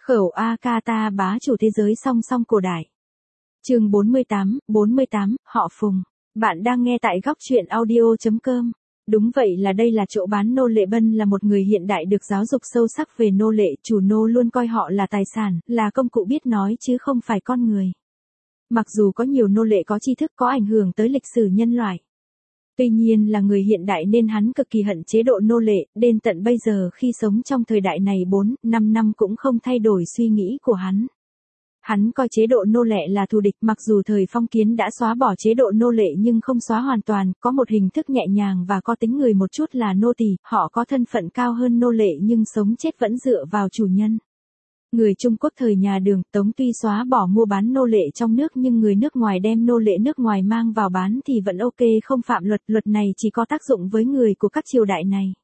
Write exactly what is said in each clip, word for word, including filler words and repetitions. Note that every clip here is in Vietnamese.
Khẩu Akata bá chủ thế giới song song cổ đại. Chương bốn mươi tám, bốn mươi tám, họ Phùng. Bạn đang nghe tại góc truyện audio chấm com. Đúng vậy, là đây là chỗ bán nô lệ. Bân là một người hiện đại được giáo dục sâu sắc về nô lệ, chủ nô luôn coi họ là tài sản, là công cụ biết nói chứ không phải con người. Mặc dù có nhiều nô lệ có tri thức, có ảnh hưởng tới lịch sử nhân loại. Tuy nhiên là người hiện đại nên hắn cực kỳ hận chế độ nô lệ, đến tận bây giờ khi sống trong thời đại này bốn, năm năm cũng không thay đổi suy nghĩ của hắn. Hắn coi chế độ nô lệ là thù địch, mặc dù thời phong kiến đã xóa bỏ chế độ nô lệ nhưng không xóa hoàn toàn, có một hình thức nhẹ nhàng và có tính người một chút là nô tỳ, họ có thân phận cao hơn nô lệ nhưng sống chết vẫn dựa vào chủ nhân. Người Trung Quốc thời nhà Đường, Tống tuy xóa bỏ mua bán nô lệ trong nước nhưng người nước ngoài đem nô lệ nước ngoài mang vào bán thì vẫn ok, không phạm luật, luật này chỉ có tác dụng với người của các triều đại này.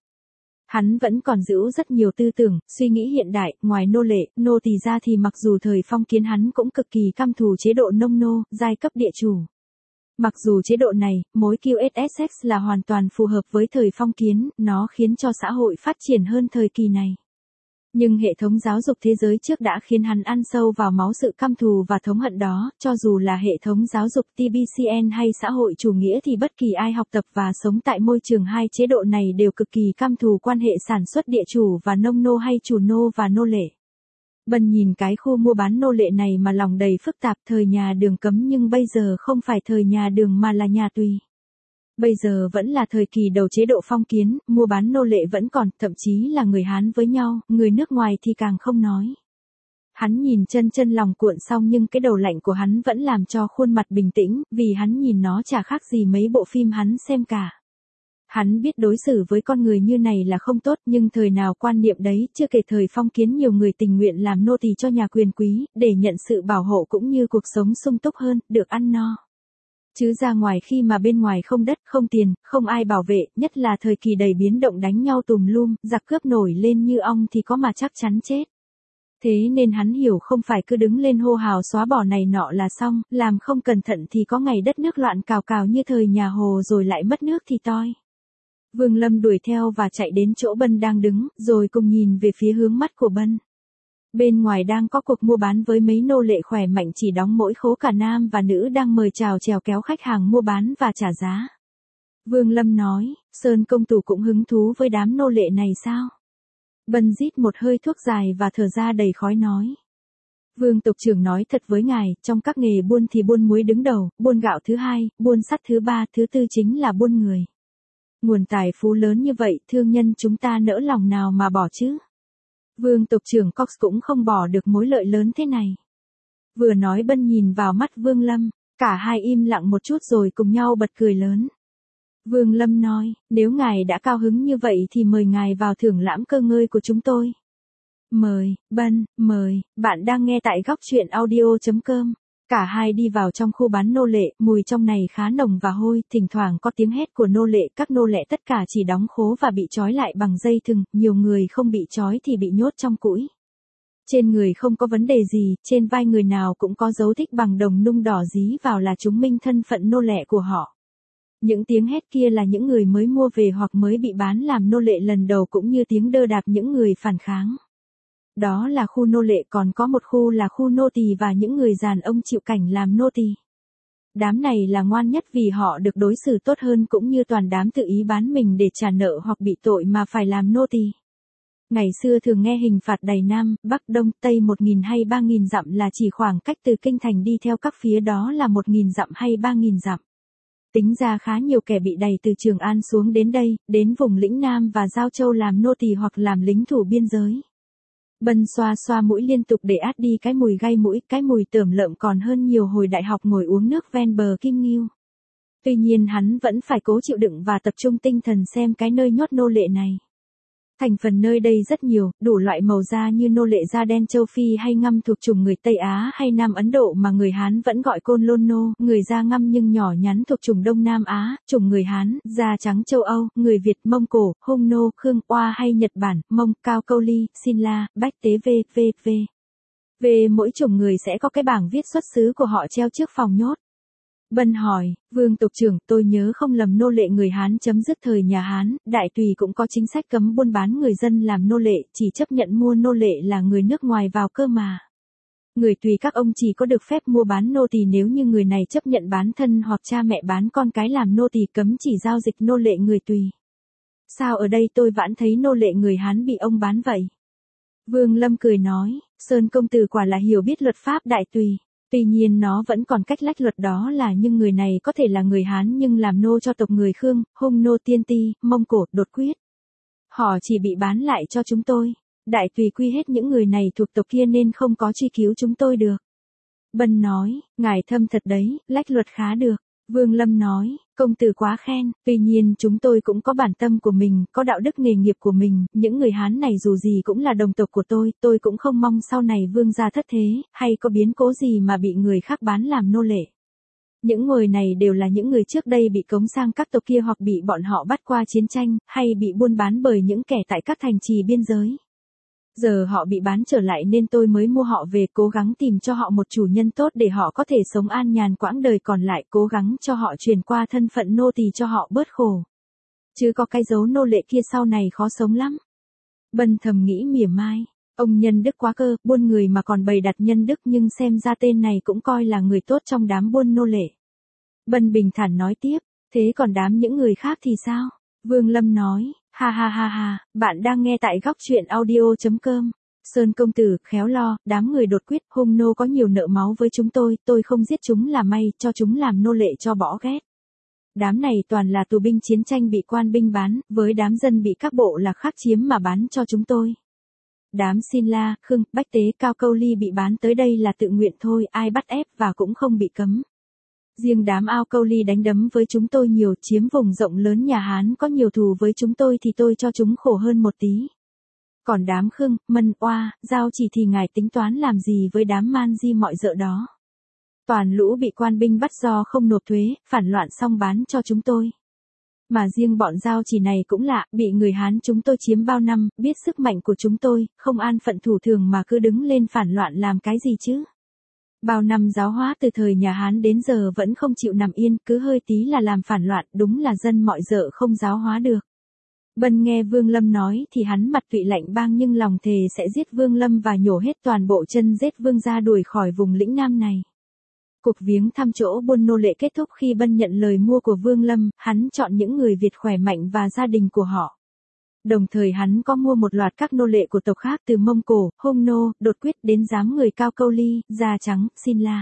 Hắn vẫn còn giữ rất nhiều tư tưởng, suy nghĩ hiện đại, ngoài nô lệ, nô tỳ ra thì mặc dù thời phong kiến hắn cũng cực kỳ căm thù chế độ nông nô, giai cấp địa chủ. Mặc dù chế độ này, mối quy ét ét là hoàn toàn phù hợp với thời phong kiến, nó khiến cho xã hội phát triển hơn thời kỳ này. Nhưng hệ thống giáo dục thế giới trước đã khiến hắn ăn sâu vào máu sự căm thù và thống hận đó, cho dù là hệ thống giáo dục tê bê xê en hay xã hội chủ nghĩa thì bất kỳ ai học tập và sống tại môi trường hai chế độ này đều cực kỳ căm thù quan hệ sản xuất địa chủ và nông nô hay chủ nô và nô lệ. Bần nhìn cái khu mua bán nô lệ này mà lòng đầy phức tạp. Thời nhà Đường cấm nhưng bây giờ không phải thời nhà Đường mà là nhà Tùy. Bây giờ vẫn là thời kỳ đầu chế độ phong kiến, mua bán nô lệ vẫn còn, thậm chí là người Hán với nhau, người nước ngoài thì càng không nói. Hắn nhìn chân chân lòng cuộn xong nhưng cái đầu lạnh của hắn vẫn làm cho khuôn mặt bình tĩnh, vì hắn nhìn nó chả khác gì mấy bộ phim hắn xem cả. Hắn biết đối xử với con người như này là không tốt, nhưng thời nào quan niệm đấy, chưa kể thời phong kiến nhiều người tình nguyện làm nô tỳ cho nhà quyền quý, để nhận sự bảo hộ cũng như cuộc sống sung túc hơn, được ăn no. Chứ ra ngoài khi mà bên ngoài không đất, không tiền, không ai bảo vệ, nhất là thời kỳ đầy biến động đánh nhau tùm lum, giặc cướp nổi lên như ong thì có mà chắc chắn chết. Thế nên hắn hiểu không phải cứ đứng lên hô hào xóa bỏ này nọ là xong, làm không cẩn thận thì có ngày đất nước loạn cào cào như thời nhà Hồ rồi lại mất nước thì toi. Vương Lâm đuổi theo và chạy đến chỗ Bân đang đứng, rồi cùng nhìn về phía hướng mắt của Bân. Bên ngoài đang có cuộc mua bán với mấy nô lệ khỏe mạnh chỉ đóng mỗi khố, cả nam và nữ đang mời chào chèo kéo khách hàng mua bán và trả giá. Vương Lâm nói, Sơn công tử cũng hứng thú với đám nô lệ này sao? Bân rít một hơi thuốc dài và thở ra đầy khói nói. Vương tộc trưởng nói thật với ngài, trong các nghề buôn thì buôn muối đứng đầu, buôn gạo thứ hai, buôn sắt thứ ba, thứ tư chính là buôn người. Nguồn tài phú lớn như vậy, thương nhân chúng ta nỡ lòng nào mà bỏ chứ? Vương tộc trưởng Cox cũng không bỏ được mối lợi lớn thế này. Vừa nói Bân nhìn vào mắt Vương Lâm, cả hai im lặng một chút rồi cùng nhau bật cười lớn. Vương Lâm nói, nếu ngài đã cao hứng như vậy thì mời ngài vào thưởng lãm cơ ngơi của chúng tôi. Mời, Bân, mời, bạn đang nghe tại góc truyện audio chấm com. Cả hai đi vào trong khu bán nô lệ, mùi trong này khá nồng và hôi, thỉnh thoảng có tiếng hét của nô lệ, các nô lệ tất cả chỉ đóng khố và bị trói lại bằng dây thừng, nhiều người không bị trói thì bị nhốt trong cũi. Trên người không có vấn đề gì, trên vai người nào cũng có dấu tích bằng đồng nung đỏ dí vào là chứng minh thân phận nô lệ của họ. Những tiếng hét kia là những người mới mua về hoặc mới bị bán làm nô lệ lần đầu, cũng như tiếng đơ đạp những người phản kháng. Đó là khu nô lệ, còn có một khu là khu nô tỳ và những người đàn ông chịu cảnh làm nô tỳ. Đám này là ngoan nhất vì họ được đối xử tốt hơn, cũng như toàn đám tự ý bán mình để trả nợ hoặc bị tội mà phải làm nô tỳ. Ngày xưa thường nghe hình phạt đầy Nam, Bắc, Đông, Tây một nghìn hay ba nghìn dặm là chỉ khoảng cách từ kinh thành đi theo các phía đó là một nghìn dặm hay ba nghìn dặm. Tính ra khá nhiều kẻ bị đày từ Trường An xuống đến đây, đến vùng lĩnh Nam và Giao Châu làm nô tỳ hoặc làm lính thủ biên giới. Bân xoa xoa mũi liên tục để át đi cái mùi gây mũi, cái mùi tởm lợm còn hơn nhiều hồi đại học ngồi uống nước ven bờ Kim Ngưu. Tuy nhiên hắn vẫn phải cố chịu đựng và tập trung tinh thần xem cái nơi nhốt nô lệ này. Thành phần nơi đây rất nhiều, đủ loại màu da như nô lệ da đen châu Phi hay ngăm thuộc chủng người Tây Á hay Nam Ấn Độ mà người Hán vẫn gọi côn lôn nô, người da ngăm nhưng nhỏ nhắn thuộc chủng Đông Nam Á, chủng người Hán, da trắng châu Âu, người Việt, Mông Cổ, Hung nô, Khương Oa hay Nhật Bản, Mông, Cao Câu Ly, Xin La, Bách Tế vê vê vê. Về mỗi chủng người sẽ có cái bảng viết xuất xứ của họ treo trước phòng nhốt. Bân hỏi, Vương tục trưởng, tôi nhớ không lầm nô lệ người Hán chấm dứt thời nhà Hán, đại tùy cũng có chính sách cấm buôn bán người dân làm nô lệ, chỉ chấp nhận mua nô lệ là người nước ngoài vào cơ mà. Người tùy các ông chỉ có được phép mua bán nô tỳ nếu như người này chấp nhận bán thân hoặc cha mẹ bán con cái làm nô tỳ, cấm chỉ giao dịch nô lệ người tùy. Sao ở đây tôi vẫn thấy nô lệ người Hán bị ông bán vậy? Vương Lâm cười nói, Sơn công tử quả là hiểu biết luật pháp đại tùy. Tuy nhiên nó vẫn còn cách lách luật đó là nhưng người này có thể là người Hán nhưng làm nô cho tộc người Khương, Hung nô Tiên Ti, Mông Cổ, Đột Quyết. Họ chỉ bị bán lại cho chúng tôi. Đại tùy quy hết những người này thuộc tộc kia nên không có truy cứu chúng tôi được. Bân nói, ngài thâm thật đấy, lách luật khá được. Vương Lâm nói, công tử quá khen, tuy nhiên chúng tôi cũng có bản tâm của mình, có đạo đức nghề nghiệp của mình, những người Hán này dù gì cũng là đồng tộc của tôi, tôi cũng không mong sau này vương gia thất thế, hay có biến cố gì mà bị người khác bán làm nô lệ. Những người này đều là những người trước đây bị cống sang các tộc kia hoặc bị bọn họ bắt qua chiến tranh, hay bị buôn bán bởi những kẻ tại các thành trì biên giới. Giờ họ bị bán trở lại nên tôi mới mua họ về, cố gắng tìm cho họ một chủ nhân tốt để họ có thể sống an nhàn quãng đời còn lại, cố gắng cho họ truyền qua thân phận nô tỳ cho họ bớt khổ. Chứ có cái dấu nô lệ kia sau này khó sống lắm. Bân thầm nghĩ mỉa mai, ông nhân đức quá cơ, buôn người mà còn bày đặt nhân đức, nhưng xem ra tên này cũng coi là người tốt trong đám buôn nô lệ. Bân bình thản nói tiếp, thế còn đám những người khác thì sao? Vương Lâm nói, ha ha ha ha, bạn đang nghe tại góc truyện audio chấm com. Sơn công tử, khéo lo, đám người Đột Quyết, Hung nô có nhiều nợ máu với chúng tôi, tôi không giết chúng là may, cho chúng làm nô lệ cho bỏ ghét. Đám này toàn là tù binh chiến tranh bị quan binh bán, với đám dân bị các bộ lạc khác chiếm mà bán cho chúng tôi. Đám Xin La, Khương, Bách Tế, Cao Câu Ly bị bán tới đây là tự nguyện thôi, ai bắt ép và cũng không bị cấm. Riêng đám Ao Câu Ly đánh đấm với chúng tôi nhiều, chiếm vùng rộng lớn nhà Hán có nhiều thù với chúng tôi thì tôi cho chúng khổ hơn một tí. Còn đám Khương, Mân, Oa, Giao Chỉ thì ngài tính toán làm gì với đám man di mọi dợ đó? Toàn lũ bị quan binh bắt do không nộp thuế, phản loạn xong bán cho chúng tôi. Mà riêng bọn Giao Chỉ này cũng lạ, bị người Hán chúng tôi chiếm bao năm, biết sức mạnh của chúng tôi, không an phận thủ thường mà cứ đứng lên phản loạn làm cái gì chứ? Bao năm giáo hóa từ thời nhà Hán đến giờ vẫn không chịu nằm yên, cứ hơi tí là làm phản loạn, đúng là dân mọi dợ không giáo hóa được. Bân nghe Vương Lâm nói thì hắn mặt tụy lạnh bang nhưng lòng thề sẽ giết Vương Lâm và nhổ hết toàn bộ chân giết Vương gia đuổi khỏi vùng lĩnh Nam này. Cuộc viếng thăm chỗ buôn nô lệ kết thúc khi Bân nhận lời mua của Vương Lâm, hắn chọn những người Việt khỏe mạnh và gia đình của họ. Đồng thời hắn có mua một loạt các nô lệ của tộc khác từ Mông Cổ, Hung nô, Đột Quyết đến giám người Cao Câu Ly, Da Trắng, Xin La.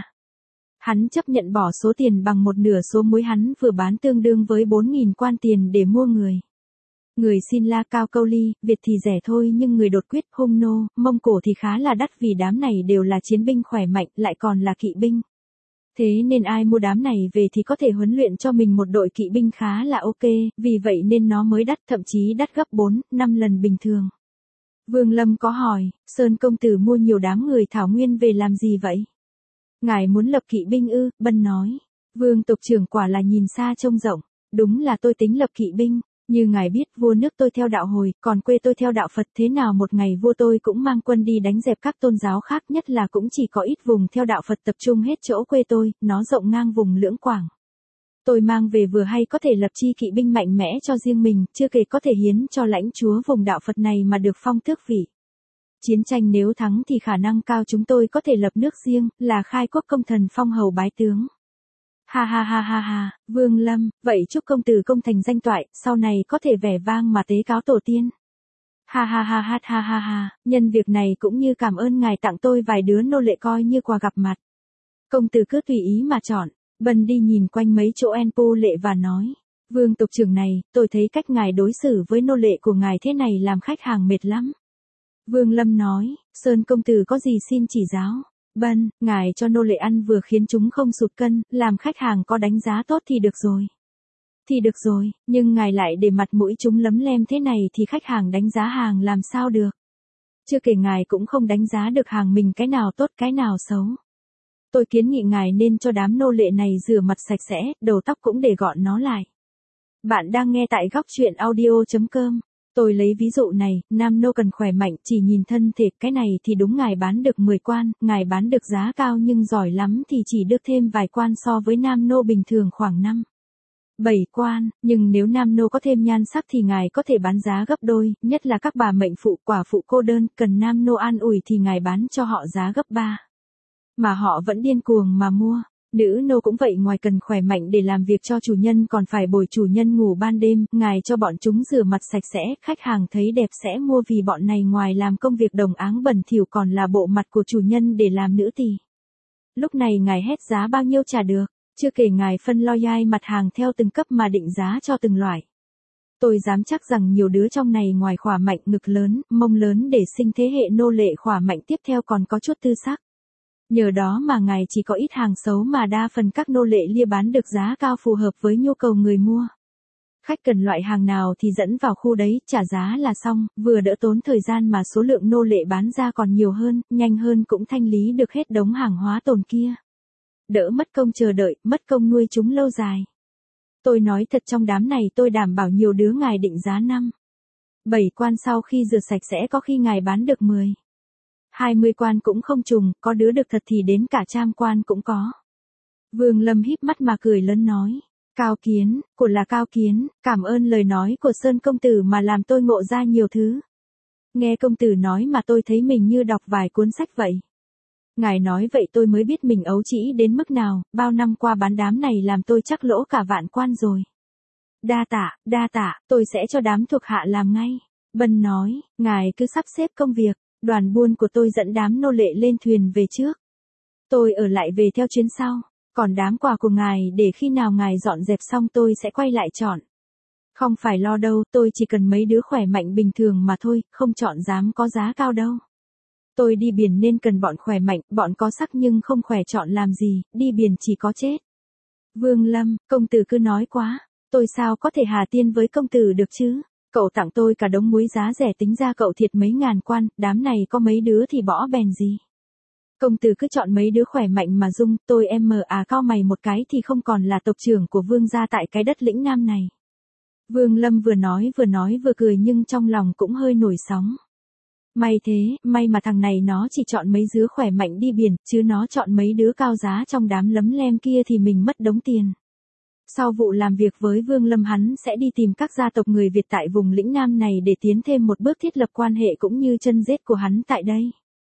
Hắn chấp nhận bỏ số tiền bằng một nửa số muối hắn vừa bán tương đương với bốn nghìn quan tiền để mua người. Người Xin La, Cao Câu Ly, Việt thì rẻ thôi nhưng người Đột Quyết, Hung nô, Mông Cổ thì khá là đắt vì đám này đều là chiến binh khỏe mạnh lại còn là kỵ binh. Thế nên ai mua đám này về thì có thể huấn luyện cho mình một đội kỵ binh khá là ok, vì vậy nên nó mới đắt, thậm chí đắt gấp bốn, năm lần bình thường. Vương Lâm có hỏi, Sơn công tử mua nhiều đám người Thảo Nguyên về làm gì vậy? Ngài muốn lập kỵ binh ư? Bân nói. Vương tộc trưởng quả là nhìn xa trông rộng, đúng là tôi tính lập kỵ binh. Như ngài biết vua nước tôi theo đạo Hồi, còn quê tôi theo đạo Phật, thế nào một ngày vua tôi cũng mang quân đi đánh dẹp các tôn giáo khác, nhất là cũng chỉ có ít vùng theo đạo Phật tập trung hết chỗ quê tôi, nó rộng ngang vùng Lưỡng Quảng. Tôi mang về vừa hay có thể lập chi kỵ binh mạnh mẽ cho riêng mình, chưa kể có thể hiến cho lãnh chúa vùng đạo Phật này mà được phong tước vị. Chiến tranh nếu thắng thì khả năng cao chúng tôi có thể lập nước riêng, là khai quốc công thần phong hầu bái tướng. Ha ha ha ha ha, Vương Lâm, vậy chúc công tử công thành danh toại, sau này có thể vẻ vang mà tế cáo tổ tiên. Ha ha ha ha ha ha ha, nhân việc này cũng như cảm ơn ngài tặng tôi vài đứa nô lệ coi như quà gặp mặt. Công tử cứ tùy ý mà chọn. Bân đi nhìn quanh mấy chỗ en pu lệ và nói, Vương tộc trưởng này, tôi thấy cách ngài đối xử với nô lệ của ngài thế này làm khách hàng mệt lắm. Vương Lâm nói, Sơn công tử có gì xin chỉ giáo. Bân, ngài cho nô lệ ăn vừa khiến chúng không sụt cân, làm khách hàng có đánh giá tốt thì được rồi. Thì được rồi, nhưng ngài lại để mặt mũi chúng lấm lem thế này thì khách hàng đánh giá hàng làm sao được. Chưa kể ngài cũng không đánh giá được hàng mình cái nào tốt cái nào xấu. Tôi kiến nghị ngài nên cho đám nô lệ này rửa mặt sạch sẽ, đầu tóc cũng để gọn nó lại. Bạn đang nghe tại góc truyện audio chấm com. Tôi lấy ví dụ này, nam nô cần khỏe mạnh, chỉ nhìn thân thể, cái này thì đúng ngài bán được mười quan, ngài bán được giá cao nhưng giỏi lắm thì chỉ được thêm vài quan so với nam nô bình thường khoảng năm, bảy quan, nhưng nếu nam nô có thêm nhan sắc thì ngài có thể bán giá gấp đôi, nhất là các bà mệnh phụ, quả phụ cô đơn, cần nam nô an ủi thì ngài bán cho họ giá gấp ba. Mà họ vẫn điên cuồng mà mua. Nữ nô cũng vậy, ngoài cần khỏe mạnh để làm việc cho chủ nhân còn phải bồi chủ nhân ngủ ban đêm, ngài cho bọn chúng rửa mặt sạch sẽ, khách hàng thấy đẹp sẽ mua vì bọn này ngoài làm công việc đồng áng bẩn thỉu còn là bộ mặt của chủ nhân để làm nữ tỳ. Lúc này ngài hét giá bao nhiêu trả được, chưa kể ngài phân loi nhai mặt hàng theo từng cấp mà định giá cho từng loại. Tôi dám chắc rằng nhiều đứa trong này ngoài khỏe mạnh, ngực lớn, mông lớn để sinh thế hệ nô lệ khỏe mạnh tiếp theo còn có chút tư sắc. Nhờ đó mà ngài chỉ có ít hàng xấu mà đa phần các nô lệ lia bán được giá cao phù hợp với nhu cầu người mua. Khách cần loại hàng nào thì dẫn vào khu đấy, trả giá là xong, vừa đỡ tốn thời gian mà số lượng nô lệ bán ra còn nhiều hơn, nhanh hơn cũng thanh lý được hết đống hàng hóa tồn kia. Đỡ mất công chờ đợi, mất công nuôi chúng lâu dài. Tôi nói thật trong đám này tôi đảm bảo nhiều đứa ngài định giá năm, bảy quan sau khi rửa sạch sẽ có khi ngài bán được mười, hai mươi quan cũng không trùng, có đứa được thật thì đến cả trăm quan cũng có. Vương Lâm híp mắt mà cười lớn nói, Cao Kiến, của là Cao Kiến, cảm ơn lời nói của Sơn công tử mà làm tôi ngộ ra nhiều thứ. Nghe công tử nói mà tôi thấy mình như đọc vài cuốn sách vậy. Ngài nói vậy tôi mới biết mình ấu trĩ đến mức nào, bao năm qua bán đám này làm tôi chắc lỗ cả vạn quan rồi. Đa tạ, đa tạ, tôi sẽ cho đám thuộc hạ làm ngay. Bân nói, ngài cứ sắp xếp công việc. Đoàn buôn của tôi dẫn đám nô lệ lên thuyền về trước. Tôi ở lại về theo chuyến sau. Còn đám quà của ngài để khi nào ngài dọn dẹp xong tôi sẽ quay lại chọn. Không phải lo đâu, tôi chỉ cần mấy đứa khỏe mạnh bình thường mà thôi, không chọn dám có giá cao đâu. Tôi đi biển nên cần bọn khỏe mạnh, bọn có sắc nhưng không khỏe chọn làm gì, đi biển chỉ có chết. Vương Lâm, công tử cứ nói quá, tôi sao có thể hà tiên với công tử được chứ? Cậu tặng tôi cả đống muối giá rẻ tính ra cậu thiệt mấy ngàn quan, đám này có mấy đứa thì bỏ bèn gì. Công tử cứ chọn mấy đứa khỏe mạnh mà dung, tôi em mờ à cao mày một cái thì không còn là tộc trưởng của vương gia tại cái đất lĩnh nam này. Vương Lâm vừa nói vừa nói vừa cười nhưng trong lòng cũng hơi nổi sóng. May thế, may mà thằng này nó chỉ chọn mấy đứa khỏe mạnh đi biển, chứ nó chọn mấy đứa cao giá trong đám lấm lem kia thì mình mất đống tiền. Sau vụ làm việc với Vương Lâm hắn sẽ đi tìm các gia tộc người Việt tại vùng lĩnh Nam này để tiến thêm một bước thiết lập quan hệ cũng như chân rết của hắn tại đây.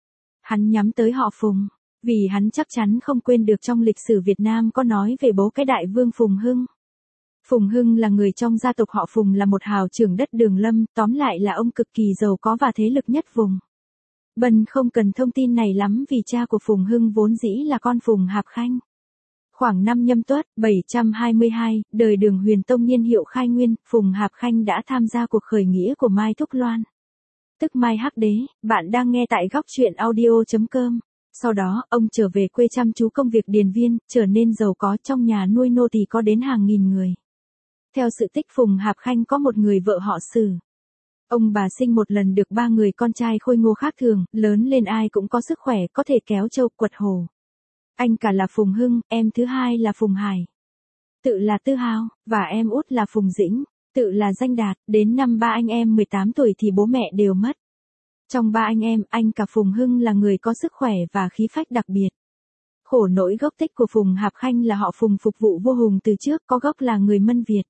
Hắn nhắm tới họ Phùng, vì hắn chắc chắn không quên được trong lịch sử Việt Nam có nói về bố cái đại vương Phùng Hưng. Phùng Hưng là người trong gia tộc họ Phùng, là một hào trưởng đất Đường Lâm, tóm lại là ông cực kỳ giàu có và thế lực nhất vùng. Bần không cần thông tin này lắm vì cha của Phùng Hưng vốn dĩ là con Phùng Hạp Khanh. Khoảng năm Nhâm Tuất, bảy trăm hai mươi hai, đời Đường Huyền Tông niên hiệu khai nguyên, Phùng Hạp Khanh đã tham gia cuộc khởi nghĩa của Mai Thúc Loan. Tức Mai Hắc Đế, bạn đang nghe tại góc truyện audio chấm com. Sau đó, ông trở về quê chăm chú công việc điền viên, trở nên giàu có, trong nhà nuôi nô tỳ có đến hàng nghìn người. Theo sự tích Phùng Hạp Khanh có một người vợ họ Sử. Ông bà sinh một lần được ba người con trai khôi ngô khác thường, lớn lên ai cũng có sức khỏe, có thể kéo trâu quật hổ. Anh cả là Phùng Hưng, em thứ hai là Phùng Hải. Tự là Tư Hào, và em út là Phùng Dĩnh, tự là Danh Đạt. Đến năm ba anh em mười tám tuổi thì bố mẹ đều mất. Trong ba anh em, anh cả Phùng Hưng là người có sức khỏe và khí phách đặc biệt. Khổ nỗi gốc tích của Phùng Hạp Khanh là họ Phùng phục vụ vua Hùng từ trước, có gốc là người Mân Việt.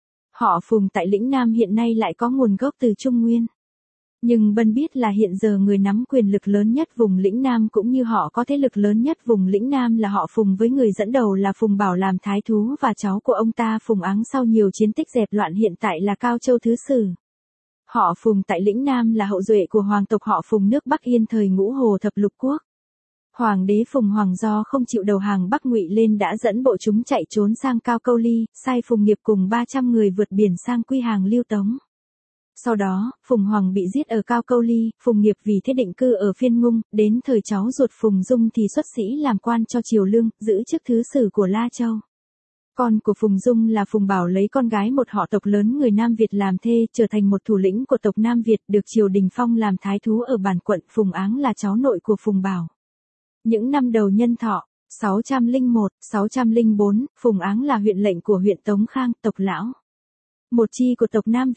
Họ Phùng tại lĩnh Nam hiện nay lại có nguồn gốc từ Trung Nguyên. Nhưng Bân biết là hiện giờ người nắm quyền lực lớn nhất vùng lĩnh Nam cũng như họ có thế lực lớn nhất vùng lĩnh Nam là họ Phùng, với người dẫn đầu là Phùng Bảo làm thái thú và cháu của ông ta Phùng Áng sau nhiều chiến tích dẹp loạn hiện tại là Cao Châu Thứ Sử. Họ Phùng tại lĩnh Nam là hậu duệ của hoàng tộc họ Phùng nước Bắc Yên thời Ngũ Hồ Thập Lục Quốc. Hoàng đế Phùng Hoàng do không chịu đầu hàng Bắc Ngụy lên đã dẫn bộ chúng chạy trốn sang Cao Câu Ly, sai Phùng Nghiệp cùng ba trăm người vượt biển sang quy hàng Liêu Tống. Sau đó, Phùng Hoàng bị giết ở Cao Câu Ly, Phùng Nghiệp vì thế định cư ở Phiên Ngung, đến thời cháu ruột Phùng Dung thì xuất sĩ làm quan cho triều Lương, giữ chức thứ sử của La Châu. Con của Phùng Dung là Phùng Bảo lấy con gái một họ tộc lớn người Nam Việt làm thê, trở thành một thủ lĩnh của tộc Nam Việt, được triều đình phong làm thái thú ở bản quận. Phùng Áng là cháu nội của Phùng Bảo. Những năm đầu nhân thọ, sáu trăm lẻ một đến sáu trăm lẻ bốn, Phùng Áng là huyện lệnh của huyện Tống Khang, tộc lão. Một chi của tộc Nam Việt.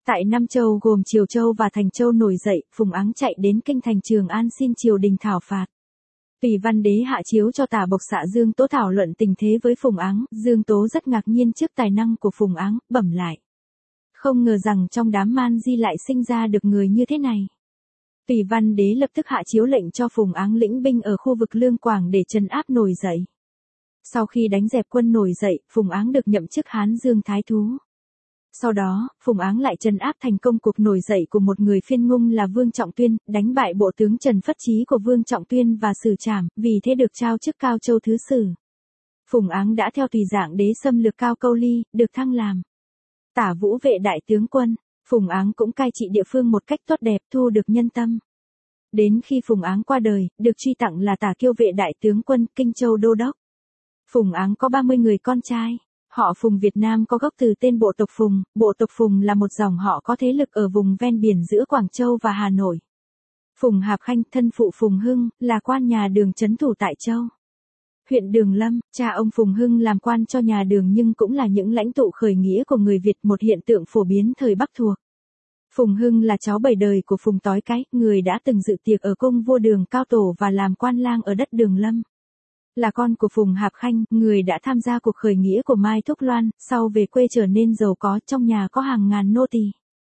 Tại Nam Châu gồm Triều Châu và Thành Châu nổi dậy, Phùng Áng chạy đến kinh thành Trường An xin triều đình thảo phạt. Tùy Văn Đế hạ chiếu cho Tả Bộc Xạ Dương Tố thảo luận tình thế với Phùng Áng, Dương Tố rất ngạc nhiên trước tài năng của Phùng Áng, bẩm lại. Không ngờ rằng trong đám man di lại sinh ra được người như thế này. Tùy Văn Đế lập tức hạ chiếu lệnh cho Phùng Áng lĩnh binh ở khu vực Lương Quảng để trấn áp nổi dậy. Sau khi đánh dẹp quân nổi dậy, Phùng Áng được nhậm chức Hán Dương Thái Thú. Sau đó, Phùng Áng lại trấn áp thành công cuộc nổi dậy của một người phiên ngung là Vương Trọng Tuyên, đánh bại bộ tướng Trần Phất Chí của Vương Trọng Tuyên và xử trảm, vì thế được trao chức Cao Châu Thứ Sử. Phùng Áng đã theo tùy dạng đế xâm lược Cao Câu Ly, được thăng làm Tả Vũ Vệ Đại Tướng Quân. Phùng Áng cũng cai trị địa phương một cách tốt đẹp, thu được nhân tâm. Đến khi Phùng Áng qua đời, được truy tặng là Tả Kiêu Vệ Đại Tướng Quân, Kinh Châu Đô Đốc. Phùng Áng có ba mươi người con trai. Họ Phùng Việt Nam có gốc từ tên bộ tộc Phùng, bộ tộc Phùng là một dòng họ có thế lực ở vùng ven biển giữa Quảng Châu và Hà Nội. Phùng Hạp Khanh, thân phụ Phùng Hưng, là quan nhà Đường trấn thủ tại Châu. Huyện Đường Lâm, cha ông Phùng Hưng làm quan cho nhà Đường nhưng cũng là những lãnh tụ khởi nghĩa của người Việt, một hiện tượng phổ biến thời Bắc thuộc. Phùng Hưng là cháu bảy đời của Phùng Tói Cái, người đã từng dự tiệc ở cung vua Đường Cao Tổ và làm quan lang ở đất Đường Lâm. Là con của Phùng Hạp Khanh, người đã tham gia cuộc khởi nghĩa của Mai Thúc Loan, sau về quê trở nên giàu có, trong nhà có hàng ngàn nô tỳ.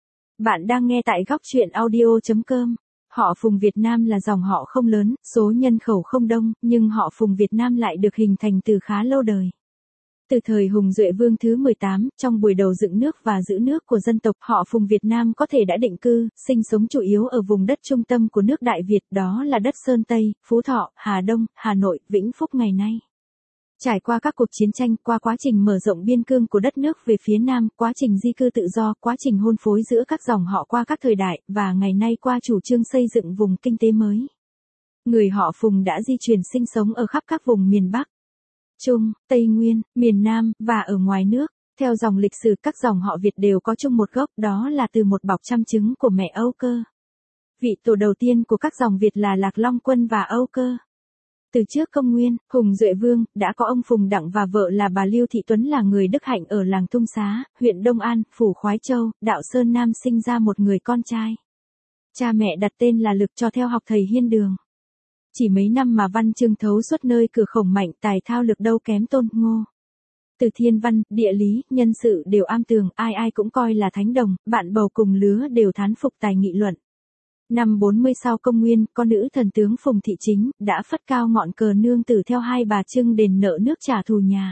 Bạn đang nghe tại góc truyện audio chấm com. Họ Phùng Việt Nam là dòng họ không lớn, số nhân khẩu không đông, nhưng họ Phùng Việt Nam lại được hình thành từ khá lâu đời. Từ thời Hùng Duệ Vương thứ mười tám, trong buổi đầu dựng nước và giữ nước của dân tộc, họ Phùng Việt Nam có thể đã định cư, sinh sống chủ yếu ở vùng đất trung tâm của nước Đại Việt, đó là đất Sơn Tây, Phú Thọ, Hà Đông, Hà Nội, Vĩnh Phúc ngày nay. Trải qua các cuộc chiến tranh, qua quá trình mở rộng biên cương của đất nước về phía Nam, quá trình di cư tự do, quá trình hôn phối giữa các dòng họ qua các thời đại, và ngày nay qua chủ trương xây dựng vùng kinh tế mới. Người họ Phùng đã di chuyển sinh sống ở khắp các vùng miền Bắc, Trung, Tây Nguyên, miền Nam, và ở ngoài nước. Theo dòng lịch sử, các dòng họ Việt đều có chung một gốc, đó là từ một bọc trăm trứng của mẹ Âu Cơ. Vị tổ đầu tiên của các dòng Việt là Lạc Long Quân và Âu Cơ. Từ trước công nguyên, Hùng Duệ Vương đã có ông Phùng Đặng và vợ là bà Lưu Thị Tuấn là người Đức Hạnh ở làng Tung Xá, huyện Đông An, phủ Khoái Châu, Đạo Sơn Nam, sinh ra một người con trai. Cha mẹ đặt tên là Lực cho theo học thầy Hiên Đường. Chỉ mấy năm mà văn chương thấu suốt nơi cửa khổng mạnh, tài thao Lực đâu kém Tôn Ngô. Từ thiên văn, địa lý, nhân sự đều am tường, ai ai cũng coi là thánh đồng, bạn bầu cùng lứa đều thán phục tài nghị luận. Năm bốn mươi sau công nguyên, con nữ thần tướng Phùng Thị Chính đã phất cao ngọn cờ nương tử theo hai bà Trưng đền nợ nước trả thù nhà.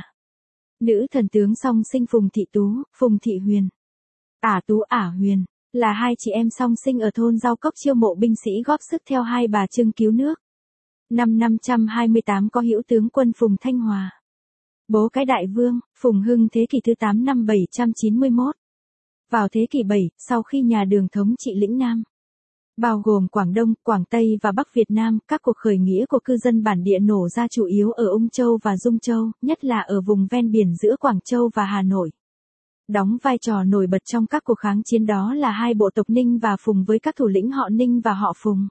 Nữ thần tướng song sinh Phùng Thị Tú, Phùng Thị Huyền. Ả Tú Ả Huyền là hai chị em song sinh ở thôn Giao Cốc chiêu mộ binh sĩ góp sức theo hai bà Trưng cứu nước. Năm năm trăm hai mươi tám có hữu tướng quân Phùng Thanh Hòa. Bố cái đại vương, Phùng Hưng thế kỷ thứ tám năm bảy trăm chín mươi mốt. Vào thế kỷ bảy, sau khi nhà Đường thống trị lĩnh Nam, bao gồm Quảng Đông, Quảng Tây và Bắc Việt Nam, các cuộc khởi nghĩa của cư dân bản địa nổ ra chủ yếu ở Ung Châu và Dung Châu, nhất là ở vùng ven biển giữa Quảng Châu và Hà Nội. Đóng vai trò nổi bật trong các cuộc kháng chiến đó là hai bộ tộc Ninh và Phùng với các thủ lĩnh họ Ninh và họ Phùng.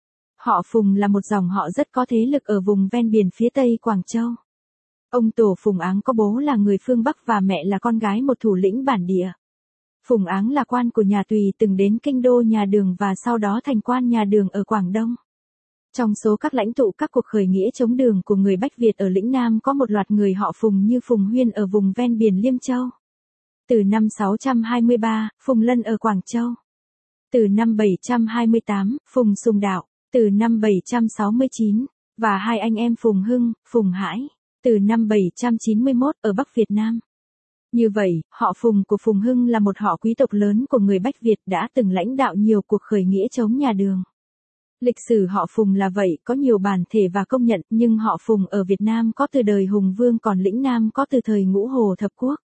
Họ Phùng là một dòng họ rất có thế lực ở vùng ven biển phía Tây Quảng Châu. Ông tổ Phùng Áng có bố là người phương Bắc và mẹ là con gái một thủ lĩnh bản địa. Phùng Áng là quan của nhà Tùy, từng đến kinh đô nhà Đường và sau đó thành quan nhà Đường ở Quảng Đông. Trong số các lãnh tụ các cuộc khởi nghĩa chống Đường của người Bách Việt ở lĩnh Nam có một loạt người họ Phùng như Phùng Huyên ở vùng ven biển Liêm Châu. Từ năm sáu trăm hai mươi ba, Phùng Lân ở Quảng Châu. Từ năm bảy trăm hai mươi tám, Phùng Sùng Đạo. Từ năm bảy trăm sáu mươi chín, và hai anh em Phùng Hưng, Phùng Hải. Từ năm bảy trăm chín mươi mốt ở Bắc Việt Nam. Như vậy, họ Phùng của Phùng Hưng là một họ quý tộc lớn của người Bách Việt đã từng lãnh đạo nhiều cuộc khởi nghĩa chống nhà Đường. Lịch sử họ Phùng là vậy, có nhiều bản thể và công nhận, nhưng họ Phùng ở Việt Nam có từ đời Hùng Vương còn lĩnh Nam có từ thời Ngũ Hồ Thập Quốc.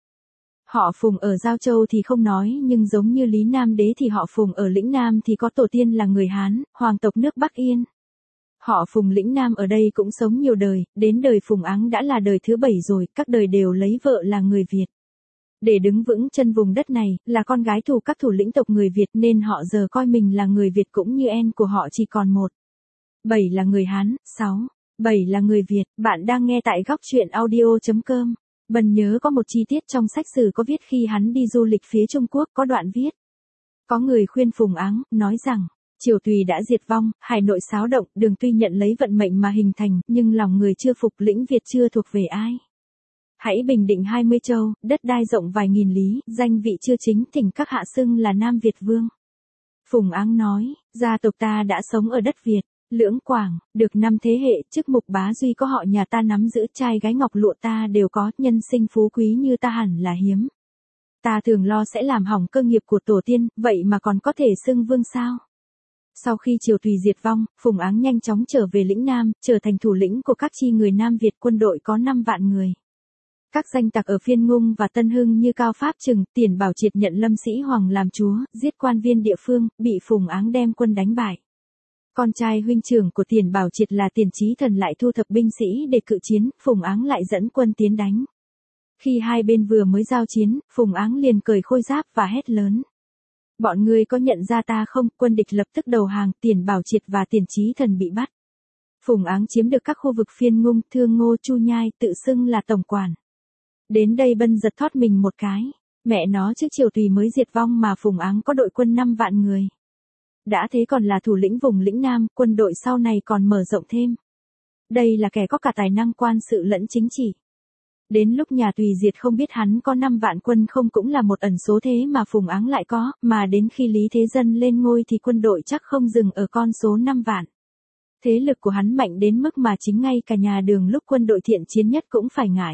Họ Phùng ở Giao Châu thì không nói, nhưng giống như Lý Nam Đế thì họ Phùng ở lĩnh Nam thì có tổ tiên là người Hán, hoàng tộc nước Bắc Yên. Họ Phùng lĩnh Nam ở đây cũng sống nhiều đời, đến đời Phùng Áng đã là đời thứ bảy rồi, các đời đều lấy vợ là người Việt. Để đứng vững chân vùng đất này, là con gái thủ các thủ lĩnh tộc người Việt nên họ giờ coi mình là người Việt cũng như en của họ chỉ còn một. bảy là người Hán, sáu. bảy là người Việt, bạn đang nghe tại góc truyện audio chấm com. Bần nhớ có một chi tiết trong sách sử có viết khi hắn đi du lịch phía Trung Quốc có đoạn viết. Có người khuyên Phùng Áng, nói rằng, Triều Tùy đã diệt vong, hải nội xáo động, Đường tuy nhận lấy vận mệnh mà hình thành, nhưng lòng người chưa phục, lĩnh Việt chưa thuộc về ai. Hãy bình định hai mươi châu, đất đai rộng vài nghìn lý, danh vị chưa chính, thỉnh các hạ xưng là Nam Việt Vương. Phùng Áng nói, gia tộc ta đã sống ở đất Việt, Lưỡng Quảng, được năm thế hệ, chức mục bá duy có họ nhà ta nắm giữ, trai gái ngọc lụa ta đều có, nhân sinh phú quý như ta hẳn là hiếm. Ta thường lo sẽ làm hỏng cơ nghiệp của tổ tiên, vậy mà còn có thể xưng vương sao? Sau khi Triều Tùy diệt vong, Phùng Áng nhanh chóng trở về lĩnh Nam, trở thành thủ lĩnh của các chi người Nam Việt, quân đội có năm vạn người. Các danh tặc ở Phiên Ngung và Tân Hưng như Cao Pháp Trừng, Tiền Bảo Triệt nhận Lâm Sĩ Hoàng làm chúa, giết quan viên địa phương, bị Phùng Áng đem quân đánh bại. Con trai huynh trưởng của Tiền Bảo Triệt là Tiền Chí Thần lại thu thập binh sĩ để cự chiến, Phùng Áng lại dẫn quân tiến đánh. Khi hai bên vừa mới giao chiến, Phùng Áng liền cởi khôi giáp và hét lớn. Bọn ngươi có nhận ra ta không? Quân địch lập tức đầu hàng, Tiền Bảo Triệt và Tiền Chí Thần bị bắt. Phùng Áng chiếm được các khu vực Phiên Ngung, Thương Ngô, Chu Nhai, tự xưng là tổng quản. Đến đây Bân giật thoát mình một cái. Mẹ nó, trước Triều Tùy mới diệt vong mà Phùng Áng có đội quân năm vạn người. Đã thế còn là thủ lĩnh vùng lĩnh Nam, quân đội sau này còn mở rộng thêm. Đây là kẻ có cả tài năng quan sự lẫn chính trị. Đến lúc nhà Tùy diệt không biết hắn có năm vạn quân không cũng là một ẩn số thế mà Phùng Áng lại có, mà đến khi Lý Thế Dân lên ngôi thì quân đội chắc không dừng ở con số năm vạn. Thế lực của hắn mạnh đến mức mà chính ngay cả nhà Đường lúc quân đội thiện chiến nhất cũng phải ngại.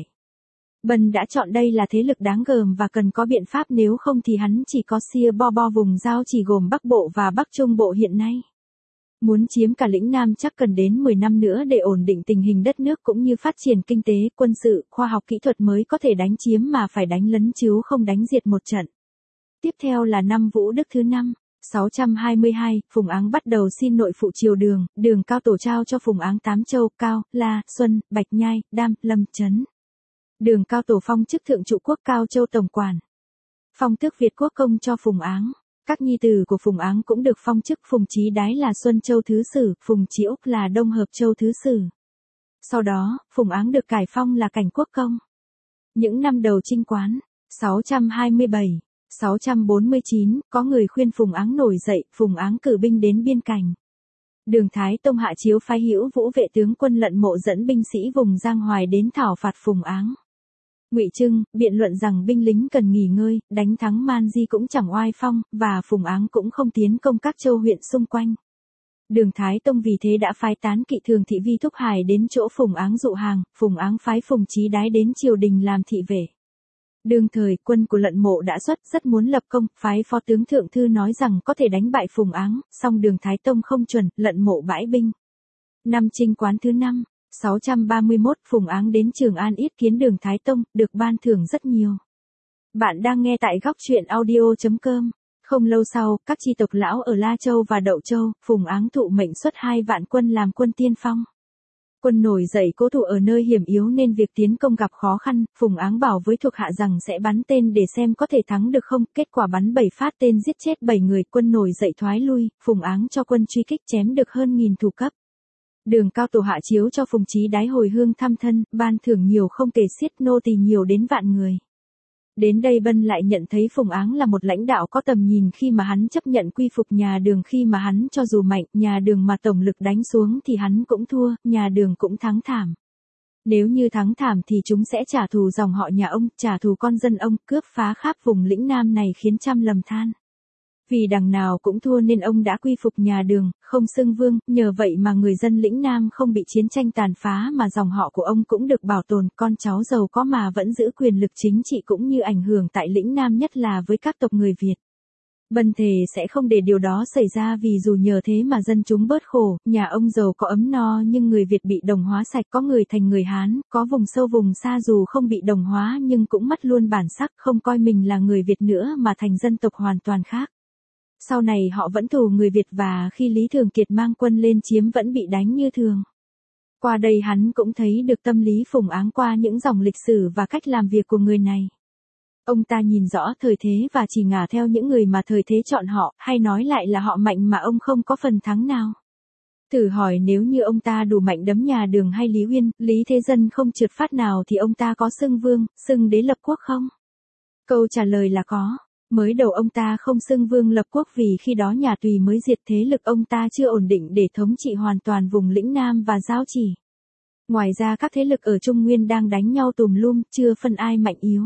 Bân đã chọn đây là thế lực đáng gờm và cần có biện pháp, nếu không thì hắn chỉ có sia bo bo vùng giao chỉ gồm Bắc Bộ và Bắc Trung Bộ hiện nay. Muốn chiếm cả lĩnh Nam chắc cần đến mười năm nữa để ổn định tình hình đất nước cũng như phát triển kinh tế, quân sự, khoa học kỹ thuật mới có thể đánh chiếm mà phải đánh lấn chứ không đánh diệt một trận. Tiếp theo là năm Vũ Đức thứ năm. sáu trăm hai mươi hai, Phùng Áng bắt đầu xin nội phụ triều Đường, Đường Cao Tổ trao cho Phùng Áng tám châu, Cao, La, Xuân, Bạch Nhai, Đam, Lâm, Trấn. Đường Cao Tổ phong chức thượng trụ quốc Cao Châu tổng quản. Phong tước Việt Quốc công cho Phùng Áng. Các nhi tử của Phùng Áng cũng được phong chức, Phùng Chí Đái là Xuân Châu thứ sử, Phùng Chí Úc là Đông Hợp Châu thứ sử. Sau đó, Phùng Áng được cải phong là Cảnh Quốc công. Những năm đầu chinh quán, sáu trăm hai mươi bảy, sáu trăm bốn mươi chín, có người khuyên Phùng Áng nổi dậy, Phùng Áng cử binh đến biên cảnh. Đường Thái Tông hạ chiếu phái Hữu Vũ vệ tướng quân Lận Mộ dẫn binh sĩ vùng Giang Hoài đến thảo phạt Phùng Áng. Ngụy Trưng biện luận rằng binh lính cần nghỉ ngơi, đánh thắng Man Di cũng chẳng oai phong, và Phùng Áng cũng không tiến công các châu huyện xung quanh. Đường Thái Tông vì thế đã phái tán kỵ Thường thị Vi Thúc Hải đến chỗ Phùng Áng dụ hàng, Phùng Áng phái Phùng Chí Đái đến triều đình làm thị vệ. Đương thời, quân của Lận Mộ đã xuất, rất muốn lập công, phái phó tướng Thượng Thư nói rằng có thể đánh bại Phùng Áng, song Đường Thái Tông không chuẩn, Lận Mộ bãi binh. Năm chinh quán thứ năm, sáu trăm ba mươi mốt, Phùng Áng đến Trường An yết kiến Đường Thái Tông, được ban thưởng rất nhiều. Bạn đang nghe tại góc truyện audio chấm com. Không lâu sau, các chi tộc lão ở La Châu và Đậu Châu, Phùng Áng thụ mệnh xuất hai vạn quân làm quân tiên phong. Quân nổi dậy cố thủ ở nơi hiểm yếu nên việc tiến công gặp khó khăn, Phùng Áng bảo với thuộc hạ rằng sẽ bắn tên để xem có thể thắng được không, kết quả bắn bảy phát tên giết chết bảy người, quân nổi dậy thoái lui, Phùng Áng cho quân truy kích chém được hơn nghìn thủ cấp. Đường Cao Tổ hạ chiếu cho Phùng Chí Đái hồi hương thăm thân, ban thưởng nhiều không kể xiết, nô tỳ nhiều đến vạn người. Đến đây Bân lại nhận thấy Phùng Áng là một lãnh đạo có tầm nhìn khi mà hắn chấp nhận quy phục nhà Đường, khi mà hắn cho dù mạnh, nhà Đường mà tổng lực đánh xuống thì hắn cũng thua, nhà Đường cũng thắng thảm. Nếu như thắng thảm thì chúng sẽ trả thù dòng họ nhà ông, trả thù con dân ông, cướp phá khắp vùng lĩnh Nam này khiến trăm lầm than. Vì đằng nào cũng thua nên ông đã quy phục nhà Đường, không xưng vương, nhờ vậy mà người dân lĩnh Nam không bị chiến tranh tàn phá mà dòng họ của ông cũng được bảo tồn, con cháu giàu có mà vẫn giữ quyền lực chính trị cũng như ảnh hưởng tại lĩnh Nam nhất là với các tộc người Việt. Bân thề sẽ không để điều đó xảy ra vì dù nhờ thế mà dân chúng bớt khổ, nhà ông giàu có ấm no nhưng người Việt bị đồng hóa sạch, có người thành người Hán, có vùng sâu vùng xa dù không bị đồng hóa nhưng cũng mất luôn bản sắc, không coi mình là người Việt nữa mà thành dân tộc hoàn toàn khác. Sau này họ vẫn thù người Việt và khi Lý Thường Kiệt mang quân lên chiếm vẫn bị đánh như thường. Qua đây hắn cũng thấy được tâm lý Phùng Áng qua những dòng lịch sử và cách làm việc của người này. Ông ta nhìn rõ thời thế và chỉ ngả theo những người mà thời thế chọn họ, hay nói lại là họ mạnh mà ông không có phần thắng nào. Thử hỏi nếu như ông ta đủ mạnh đấm nhà Đường hay Lý Uyên, Lý Thế Dân không trượt phát nào thì ông ta có xưng vương, xưng đế lập quốc không? Câu trả lời là có. Mới đầu ông ta không xưng vương lập quốc vì khi đó nhà Tùy mới diệt, thế lực ông ta chưa ổn định để thống trị hoàn toàn vùng lĩnh Nam và Giao Chỉ. Ngoài ra các thế lực ở Trung Nguyên đang đánh nhau tùm lum, chưa phân ai mạnh yếu.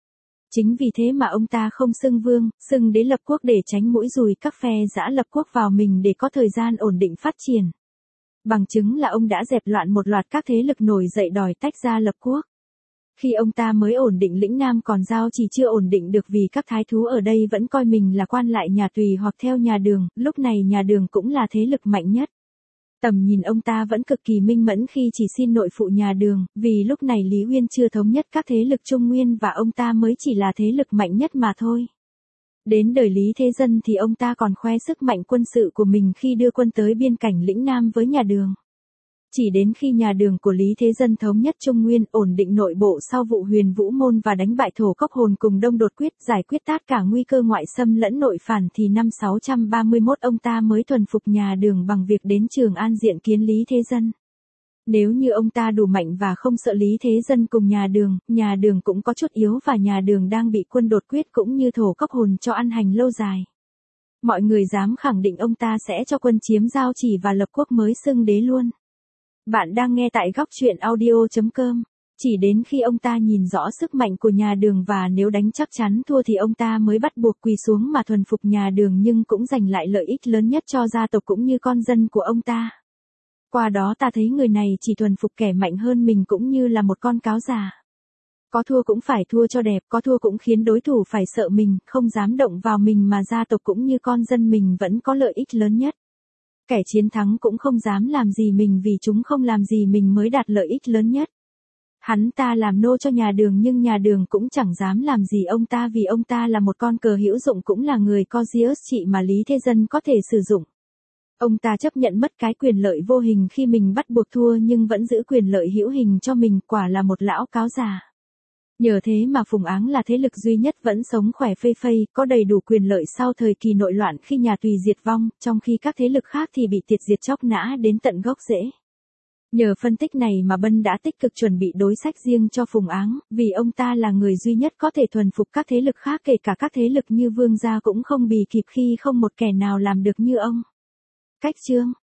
Chính vì thế mà ông ta không xưng vương, xưng đế lập quốc để tránh mũi dùi các phe giã lập quốc vào mình để có thời gian ổn định phát triển. Bằng chứng là ông đã dẹp loạn một loạt các thế lực nổi dậy đòi tách ra lập quốc. Khi ông ta mới ổn định lĩnh Nam còn Giao Chỉ chưa ổn định được vì các thái thú ở đây vẫn coi mình là quan lại nhà Tùy hoặc theo nhà Đường, lúc này nhà Đường cũng là thế lực mạnh nhất. Tầm nhìn ông ta vẫn cực kỳ minh mẫn khi chỉ xin nội phụ nhà Đường, vì lúc này Lý Uyên chưa thống nhất các thế lực Trung Nguyên và ông ta mới chỉ là thế lực mạnh nhất mà thôi. Đến đời Lý Thế Dân thì ông ta còn khoe sức mạnh quân sự của mình khi đưa quân tới biên cảnh lĩnh Nam với nhà Đường. Chỉ đến khi nhà Đường của Lý Thế Dân thống nhất Trung Nguyên, ổn định nội bộ sau vụ Huyền Vũ Môn và đánh bại Thổ Cốc Hồn cùng Đông Đột Quyết, giải quyết tất cả nguy cơ ngoại xâm lẫn nội phản thì năm sáu trăm ba mươi mốt ông ta mới thuần phục nhà Đường bằng việc đến Trường An diện kiến Lý Thế Dân. Nếu như ông ta đủ mạnh và không sợ Lý Thế Dân cùng nhà Đường, nhà Đường cũng có chút yếu và nhà Đường đang bị quân Đột Quyết cũng như Thổ Cốc Hồn cho ăn hành lâu dài. Mọi người dám khẳng định ông ta sẽ cho quân chiếm Giao Chỉ và lập quốc mới xưng đế luôn. Bạn đang nghe tại góc truyện audio chấm com. Chỉ đến khi ông ta nhìn rõ sức mạnh của nhà Đường và nếu đánh chắc chắn thua thì ông ta mới bắt buộc quỳ xuống mà thuần phục nhà Đường, nhưng cũng giành lại lợi ích lớn nhất cho gia tộc cũng như con dân của ông ta. Qua đó ta thấy người này chỉ thuần phục kẻ mạnh hơn mình cũng như là một con cáo già. Có thua cũng phải thua cho đẹp, có thua cũng khiến đối thủ phải sợ mình, không dám động vào mình mà gia tộc cũng như con dân mình vẫn có lợi ích lớn nhất. Kẻ chiến thắng cũng không dám làm gì mình vì chúng không làm gì mình mới đạt lợi ích lớn nhất. Hắn ta làm nô cho nhà Đường nhưng nhà Đường cũng chẳng dám làm gì ông ta vì ông ta là một con cờ hữu dụng cũng là người Cozius trị mà Lý Thế Dân có thể sử dụng. Ông ta chấp nhận mất cái quyền lợi vô hình khi mình bắt buộc thua nhưng vẫn giữ quyền lợi hữu hình cho mình, quả là một lão cáo già. Nhờ thế mà Phùng Áng là thế lực duy nhất vẫn sống khỏe phây phây, có đầy đủ quyền lợi sau thời kỳ nội loạn khi nhà Tùy diệt vong, trong khi các thế lực khác thì bị tiệt diệt chóc nã đến tận gốc rễ. Nhờ phân tích này mà Bân đã tích cực chuẩn bị đối sách riêng cho Phùng Áng, vì ông ta là người duy nhất có thể thuần phục các thế lực khác, kể cả các thế lực như Vương gia cũng không bì kịp khi không một kẻ nào làm được như ông. Cách chương